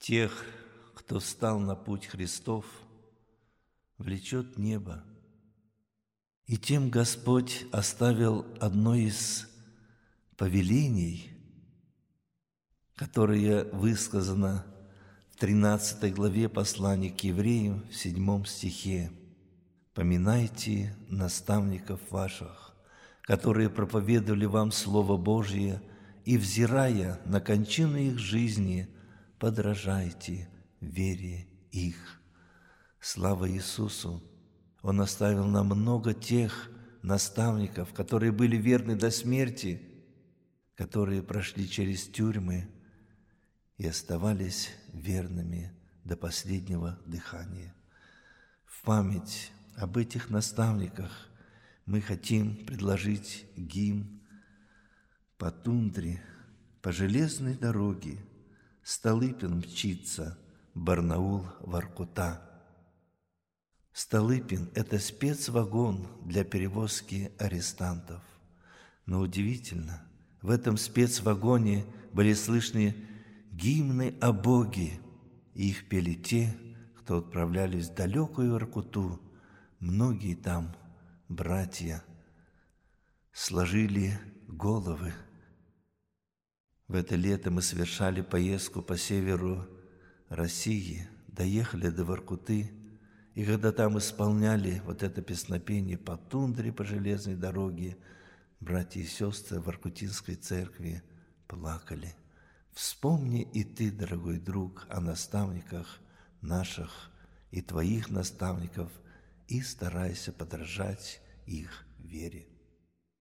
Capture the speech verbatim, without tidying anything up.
Тех, кто встал на путь Христов, влечет небо. И тем Господь оставил одно из повелений, которое высказано в тринадцатой главе послания к евреям в седьмом стихе. «Поминайте наставников ваших, которые проповедовали вам Слово Божие, и, взирая на кончину их жизни, подражайте вере их». Слава Иисусу! Он оставил нам много тех наставников, которые были верны до смерти, которые прошли через тюрьмы и оставались верными до последнего дыхания. В память об этих наставниках мы хотим предложить гимн «По тундре, по железной дороге, Столыпин мчится, Барнаул, Воркута». Столыпин – это спецвагон для перевозки арестантов. Но удивительно, в этом спецвагоне были слышны гимны о Боге, и их пели те, кто отправлялись в далекую Воркуту. Многие там братья сложили головы. В это лето мы совершали поездку по северу России, доехали до Воркуты, и когда там исполняли вот это песнопение «По тундре, по железной дороге», братья и сестры в Воркутинской церкви плакали. Вспомни и ты, дорогой друг, о наставниках наших и твоих наставников, и старайся подражать их вере.